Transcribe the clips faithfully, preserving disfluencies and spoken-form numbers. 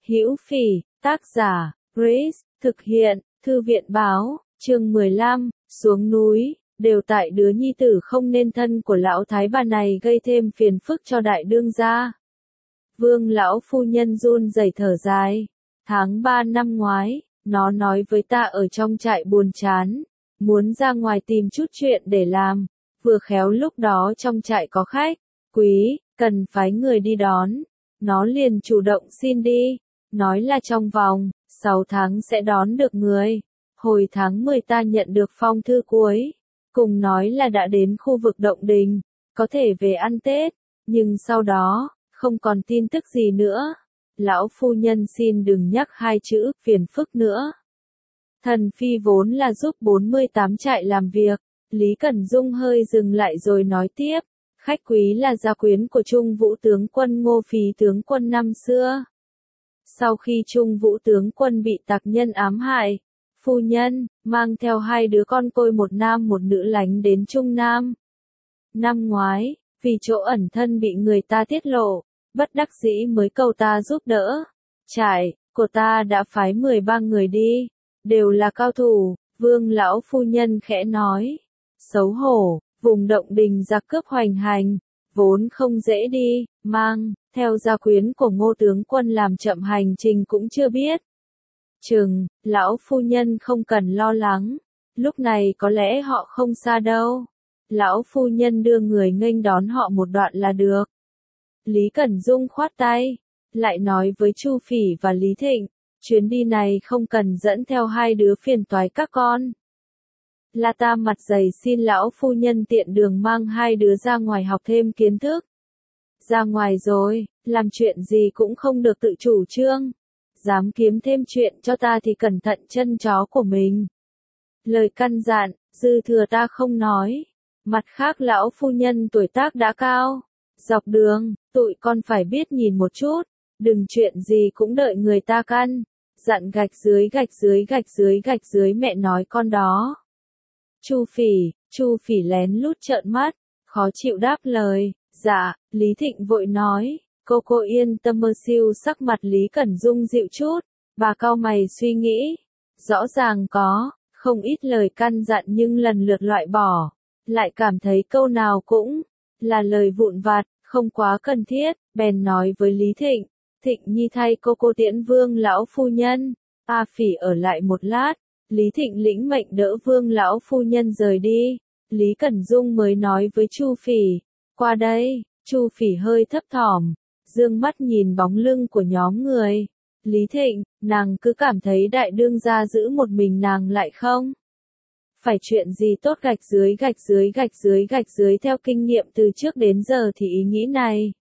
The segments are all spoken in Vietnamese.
Hữu Phỉ, tác giả, Grace, thực hiện, Thư viện báo, chương mười lăm, xuống núi, đều tại đứa nhi tử không nên thân của lão thái bà này gây thêm phiền phức cho đại đương gia. Vương lão phu nhân run rẩy thở dài. Tháng ba năm ngoái, nó nói với ta ở trong trại buồn chán, muốn ra ngoài tìm chút chuyện để làm, vừa khéo lúc đó trong trại có khách, quý, cần phái người đi đón. Nó liền chủ động xin đi, nói là trong vòng sáu tháng sẽ đón được người. Hồi tháng mười ta nhận được phong thư cuối, cùng nói là đã đến khu vực Động Đình, có thể về ăn Tết, nhưng sau đó, không còn tin tức gì nữa. Lão phu nhân xin đừng nhắc hai chữ phiền phức nữa. Thần phi vốn là giúp bốn mươi tám trại làm việc, Lý Cẩn Dung hơi dừng lại rồi nói tiếp, khách quý là gia quyến của Trung Vũ tướng quân Ngô Phí tướng quân năm xưa. Sau khi Trung Vũ tướng quân bị tặc nhân ám hại, phu nhân mang theo hai đứa con côi một nam một nữ lánh đến Trung Nam. Năm ngoái, vì chỗ ẩn thân bị người ta tiết lộ, bất đắc dĩ mới cầu ta giúp đỡ. Trại của ta đã phái mười ba người đi, đều là cao thủ. Vương lão phu nhân khẽ nói, xấu hổ, vùng Động Đình giặc cướp hoành hành, vốn không dễ đi, mang theo gia quyến của Ngô tướng quân làm chậm hành trình cũng chưa biết chừng. Lão phu nhân không cần lo lắng, lúc này có lẽ họ không xa đâu. Lão phu nhân đưa người nghênh đón họ một đoạn là được. Lý Cẩn Dung khoát tay, lại nói với Chu Phỉ và Lý Thịnh, chuyến đi này không cần dẫn theo hai đứa phiền toái các con. Là ta mặt dày xin lão phu nhân tiện đường mang hai đứa ra ngoài học thêm kiến thức. Ra ngoài rồi, làm chuyện gì cũng không được tự chủ trương. Dám kiếm thêm chuyện cho ta thì cẩn thận chân chó của mình. Lời căn dặn, dư thừa ta không nói. Mặt khác lão phu nhân tuổi tác đã cao. Dọc đường, tụi con phải biết nhìn một chút. Đừng chuyện gì cũng đợi người ta căn. Dặn gạch dưới gạch dưới gạch dưới gạch dưới mẹ nói con đó. Chu Phỉ, Chu Phỉ lén lút trợn mắt, khó chịu đáp lời, dạ. Lý Thịnh vội nói, cô cô yên tâm. Mơ siêu sắc mặt Lý Cẩn Dung dịu chút, bà cau mày suy nghĩ, rõ ràng có không ít lời căn dặn nhưng lần lượt loại bỏ, lại cảm thấy câu nào cũng là lời vụn vặt, không quá cần thiết, bèn nói với Lý Thịnh, Thịnh nhi thay cô cô tiễn Vương lão phu nhân. A Phỉ ở lại một lát. Lý Thịnh lĩnh mệnh đỡ Vương lão phu nhân rời đi. Lý Cẩn Dung mới nói với Chu Phỉ, qua đây. Chu Phỉ hơi thấp thỏm, dương mắt nhìn bóng lưng của nhóm người. Lý Thịnh, nàng cứ cảm thấy đại đương gia giữ một mình nàng lại không? Phải chuyện gì tốt gạch dưới gạch dưới gạch dưới gạch dưới. Theo kinh nghiệm từ trước đến giờ thì ý nghĩ này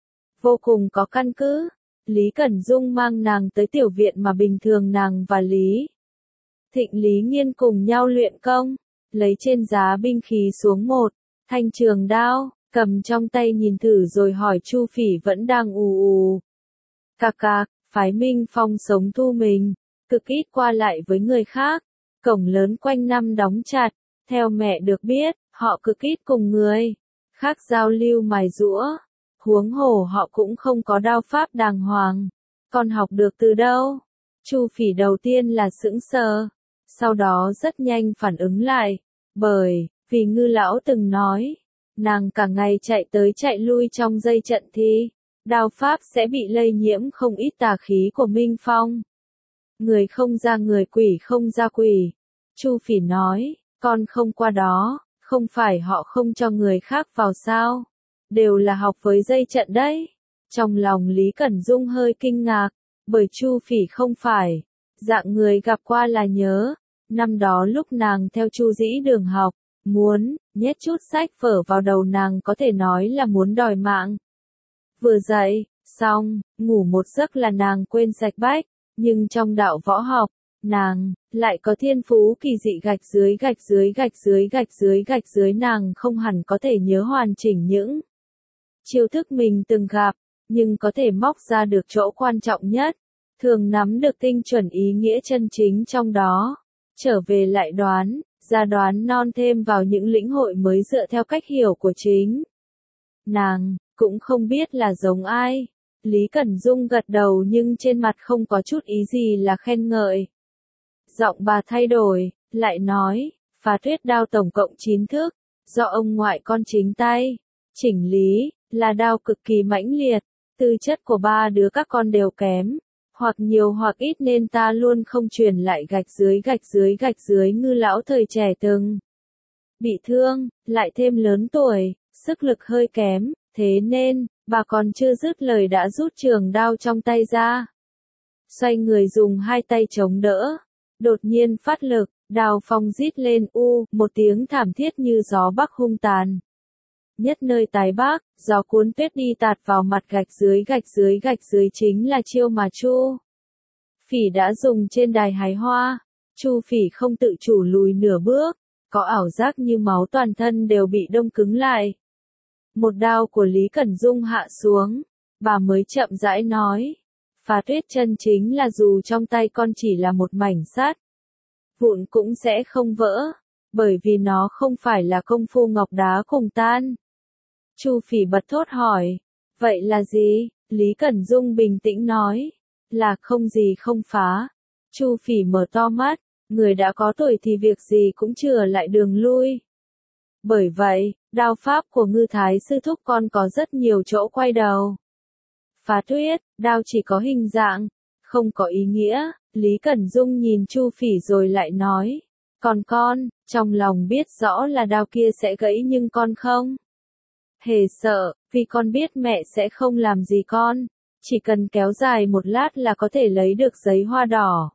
vô cùng có căn cứ. Lý Cẩn Dung mang nàng tới tiểu viện mà bình thường nàng và Lý Thịnh Lý Nghiên cùng nhau luyện công, lấy trên giá binh khí xuống một thanh trường đao, cầm trong tay nhìn thử rồi hỏi Chu Phỉ vẫn đang ù ù. Cạc cạc, phái Minh Phong sống thu mình, cực ít qua lại với người khác, cổng lớn quanh năm đóng chặt, theo mẹ được biết, họ cực ít cùng người khác giao lưu mài giũa, huống hồ họ cũng không có đao pháp đàng hoàng. Con học được từ đâu? Chu Phỉ đầu tiên là sững sờ, sau đó rất nhanh phản ứng lại, bởi vì Ngư lão từng nói, nàng cả ngày chạy tới chạy lui trong dây trận thì đao pháp sẽ bị lây nhiễm không ít tà khí của Minh Phong. Người không ra người, quỷ không ra quỷ. Chu Phỉ nói, con không qua đó, không phải họ không cho người khác vào sao? Đều là học với dây trận đấy. Trong lòng Lý Cẩn Dung hơi kinh ngạc, bởi Chu Phỉ không phải dạng người gặp qua là nhớ. Năm đó lúc nàng theo Chu Dĩ Đường học, muốn nhét chút sách vở vào đầu nàng có thể nói là muốn đòi mạng. Vừa dậy xong, ngủ một giấc là nàng quên sạch bách, nhưng trong đạo võ học, nàng lại có thiên phú kỳ dị. Gạch dưới gạch dưới gạch dưới gạch dưới gạch dưới nàng không hẳn có thể nhớ hoàn chỉnh những chiêu thức mình từng gặp, nhưng có thể móc ra được chỗ quan trọng nhất, thường nắm được tinh chuẩn ý nghĩa chân chính trong đó. Trở về lại đoán, ra đoán non thêm vào những lĩnh hội mới dựa theo cách hiểu của chính nàng, cũng không biết là giống ai. Lý Cẩn Dung gật đầu nhưng trên mặt không có chút ý gì là khen ngợi. Giọng bà thay đổi, lại nói, phá tuyết đao tổng cộng chín thước, do ông ngoại con chính tay chỉnh lý, là đao cực kỳ mãnh liệt, tư chất của ba đứa các con đều kém, hoặc nhiều hoặc ít nên ta luôn không truyền lại gạch dưới gạch dưới gạch dưới ngư lão thời trẻ từng bị thương, lại thêm lớn tuổi, sức lực hơi kém, thế nên, bà còn chưa dứt lời đã rút trường đao trong tay ra. Xoay người dùng hai tay chống đỡ, đột nhiên phát lực, đao phong rít lên u, một tiếng thảm thiết như gió bắc hung tàn. Nhất nơi tái bắc, gió cuốn tuyết đi tạt vào mặt gạch dưới gạch dưới gạch dưới chính là chiêu mà Chu Phỉ đã dùng trên đài hái hoa. Chu Phỉ không tự chủ lùi nửa bước, có ảo giác như máu toàn thân đều bị đông cứng lại. Một đao của Lý Cẩn Dung hạ xuống, bà mới chậm rãi nói, phá tuyết chân chính là dù trong tay con chỉ là một mảnh sắt vụn cũng sẽ không vỡ, bởi vì nó không phải là công phu ngọc đá cùng tan. Chu Phỉ bật thốt hỏi, vậy là gì? Lý Cẩn Dung bình tĩnh nói, là không gì không phá. Chu Phỉ mở to mắt, người đã có tuổi thì việc gì cũng chừa lại đường lui. Bởi vậy, đao pháp của Ngư Thái sư thúc con có rất nhiều chỗ quay đầu. Phá tuyết, đao chỉ có hình dạng, không có ý nghĩa. Lý Cẩn Dung nhìn Chu Phỉ rồi lại nói, còn con, trong lòng biết rõ là đao kia sẽ gãy nhưng con không hề sợ, vì con biết mẹ sẽ không làm gì con, chỉ cần kéo dài một lát là có thể lấy được giấy hoa đỏ.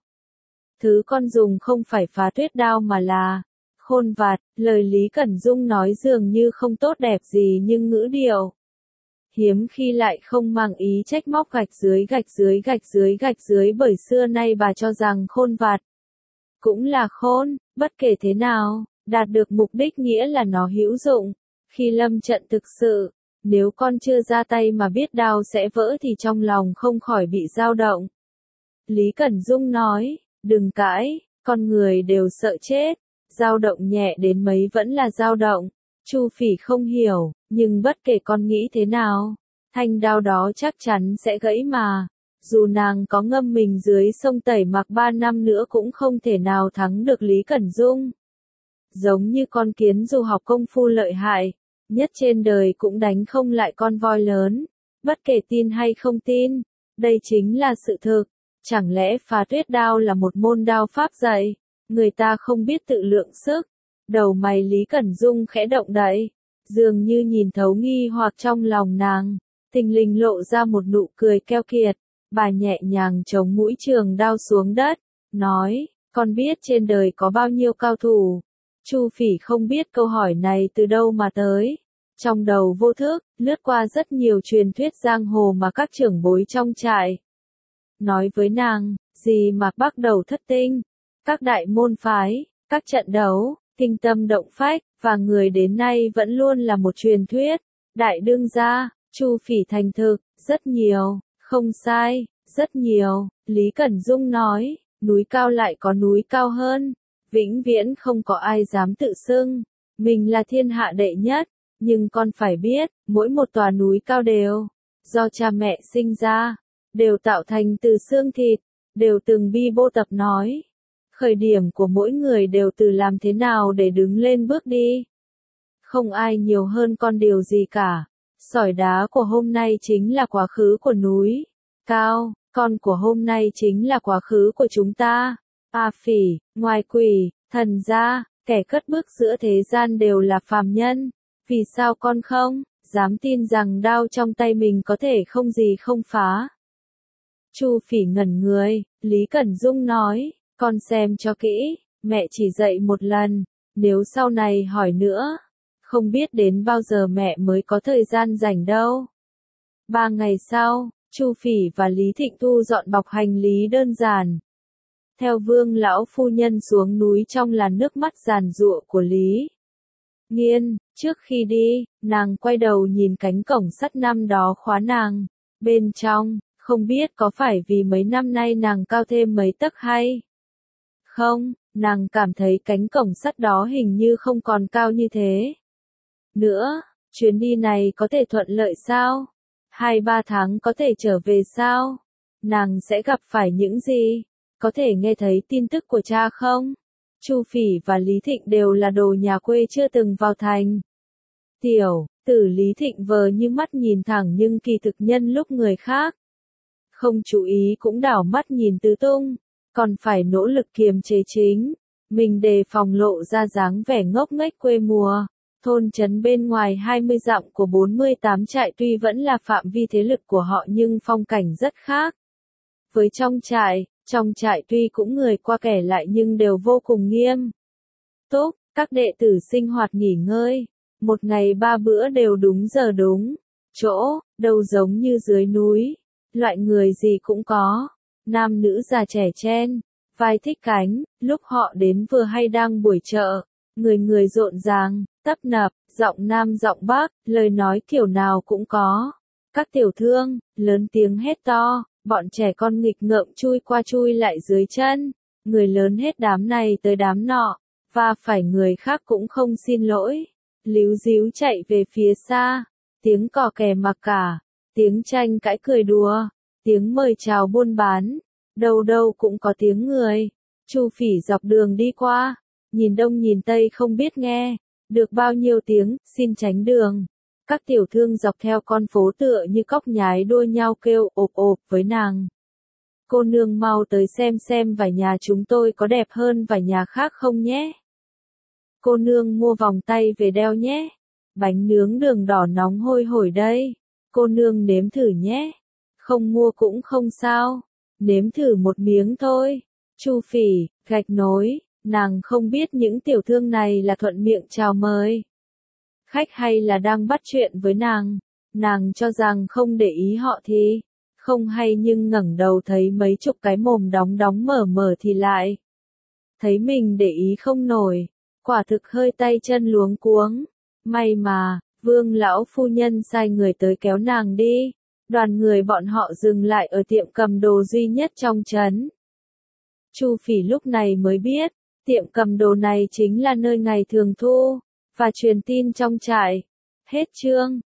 Thứ con dùng không phải phá tuyết đao mà là khôn vạt. Lời Lý Cẩn Dung nói dường như không tốt đẹp gì nhưng ngữ điệu hiếm khi lại không mang ý trách móc gạch dưới gạch dưới gạch dưới gạch dưới, bởi xưa nay bà cho rằng khôn vạt cũng là khôn, bất kể thế nào, đạt được mục đích nghĩa là nó hữu dụng. Khi lâm trận thực sự, nếu con chưa ra tay mà biết đao sẽ vỡ thì trong lòng không khỏi bị dao động. Lý Cẩn Dung nói, đừng cãi, con người đều sợ chết, dao động nhẹ đến mấy vẫn là dao động. Chu Phỉ không hiểu, nhưng bất kể con nghĩ thế nào, thanh đao đó chắc chắn sẽ gãy mà. Dù nàng có ngâm mình dưới sông tẩy mặc ba năm nữa cũng không thể nào thắng được Lý Cẩn Dung. Giống như con kiến dù học công phu lợi hại, nhất trên đời cũng đánh không lại con voi lớn. Bất kể tin hay không tin, đây chính là sự thực. Chẳng lẽ phá tuyết đao là một môn đao pháp dạy, người ta không biết tự lượng sức? Đầu mày Lý Cẩn Dung khẽ động đậy, dường như nhìn thấu nghi hoặc trong lòng nàng, thình lình lộ ra một nụ cười keo kiệt. Bà nhẹ nhàng chống mũi trường đao xuống đất, nói, con biết trên đời có bao nhiêu cao thủ. Chu Phỉ không biết câu hỏi này từ đâu mà tới. Trong đầu vô thức, lướt qua rất nhiều truyền thuyết giang hồ mà các trưởng bối trong trại nói với nàng, gì mà bắt đầu thất tinh, các đại môn phái, các trận đấu, kinh tâm động phách, và người đến nay vẫn luôn là một truyền thuyết. Đại đương gia, Chu Phỉ thành thực, rất nhiều, không sai, rất nhiều. Lý Cẩn Dung nói, núi cao lại có núi cao hơn, vĩnh viễn không có ai dám tự xưng mình là thiên hạ đệ nhất, nhưng con phải biết, mỗi một tòa núi cao đều do cha mẹ sinh ra, đều tạo thành từ xương thịt, đều từng bi bô tập nói. Khởi điểm của mỗi người đều từ làm thế nào để đứng lên bước đi. Không ai nhiều hơn con điều gì cả. Sỏi đá của hôm nay chính là quá khứ của núi cao, con của hôm nay chính là quá khứ của chúng ta. A Phỉ, ngoài quỷ, thần gia, kẻ cất bước giữa thế gian đều là phàm nhân. Vì sao con không dám tin rằng đao trong tay mình có thể không gì không phá? Chu Phỉ ngẩn người, Lý Cẩn Dung nói, con xem cho kỹ, mẹ chỉ dạy một lần, nếu sau này hỏi nữa, không biết đến bao giờ mẹ mới có thời gian rảnh đâu. Ba ngày sau, Chu Phỉ và Lý Thịnh thu dọn bọc hành lý đơn giản. Theo Vương lão phu nhân xuống núi trong làn nước mắt giàn giụa của Lý Nghiên, trước khi đi, nàng quay đầu nhìn cánh cổng sắt năm đó khóa nàng, bên trong, không biết có phải vì mấy năm nay nàng cao thêm mấy tấc hay không, nàng cảm thấy cánh cổng sắt đó hình như không còn cao như thế nữa. Chuyến đi này có thể thuận lợi sao? Hai ba tháng có thể trở về sao? Nàng sẽ gặp phải những gì? Có thể nghe thấy tin tức của cha không? Chu Phỉ và Lý Thịnh đều là đồ nhà quê chưa từng vào thành. Tiểu tử Lý Thịnh vờ như mắt nhìn thẳng nhưng kỳ thực nhân lúc người khác không chú ý cũng đảo mắt nhìn tứ tung, còn phải nỗ lực kiềm chế chính mình đề phòng lộ ra dáng vẻ ngốc nghếch quê mùa. Thôn trấn bên ngoài hai mươi dặm của bốn mươi tám trại tuy vẫn là phạm vi thế lực của họ nhưng phong cảnh rất khác với trong trại. Trong trại tuy cũng người qua kẻ lại nhưng đều vô cùng nghiêm túc, các đệ tử sinh hoạt nghỉ ngơi, một ngày ba bữa đều đúng giờ đúng chỗ, đâu giống như dưới núi, loại người gì cũng có, nam nữ già trẻ chen, vai thích cánh, lúc họ đến vừa hay đang buổi chợ, người người rộn ràng, tấp nập, giọng nam giọng bắc, lời nói kiểu nào cũng có. Các tiểu thương, lớn tiếng hét to. Bọn trẻ con nghịch ngợm chui qua chui lại dưới chân, người lớn hết đám này tới đám nọ, và phải người khác cũng không xin lỗi, líu díu chạy về phía xa, tiếng cò kè mặc cả, tiếng tranh cãi cười đùa, tiếng mời chào buôn bán, đâu đâu cũng có tiếng người. Chu Phỉ dọc đường đi qua, nhìn đông nhìn tây không biết nghe được bao nhiêu tiếng xin tránh đường. Các tiểu thương dọc theo con phố tựa như cóc nhái đua nhau kêu ộp ộp với nàng. Cô nương mau tới xem xem vải nhà chúng tôi có đẹp hơn vải nhà khác không nhé. Cô nương mua vòng tay về đeo nhé. Bánh nướng đường đỏ nóng hôi hổi đây. Cô nương nếm thử nhé. Không mua cũng không sao. Nếm thử một miếng thôi. Chu Phỉ, gạch nối, nàng không biết những tiểu thương này là thuận miệng chào mời khách hay là đang bắt chuyện với nàng. Nàng cho rằng không để ý họ thì không hay nhưng ngẩng đầu thấy mấy chục cái mồm đóng đóng mở mở thì lại thấy mình để ý không nổi, quả thực hơi tay chân luống cuống. May mà, Vương lão phu nhân sai người tới kéo nàng đi. Đoàn người bọn họ dừng lại ở tiệm cầm đồ duy nhất trong trấn. Chu Phỉ lúc này mới biết, tiệm cầm đồ này chính là nơi ngày thường thu và truyền tin trong trại. Hết chương.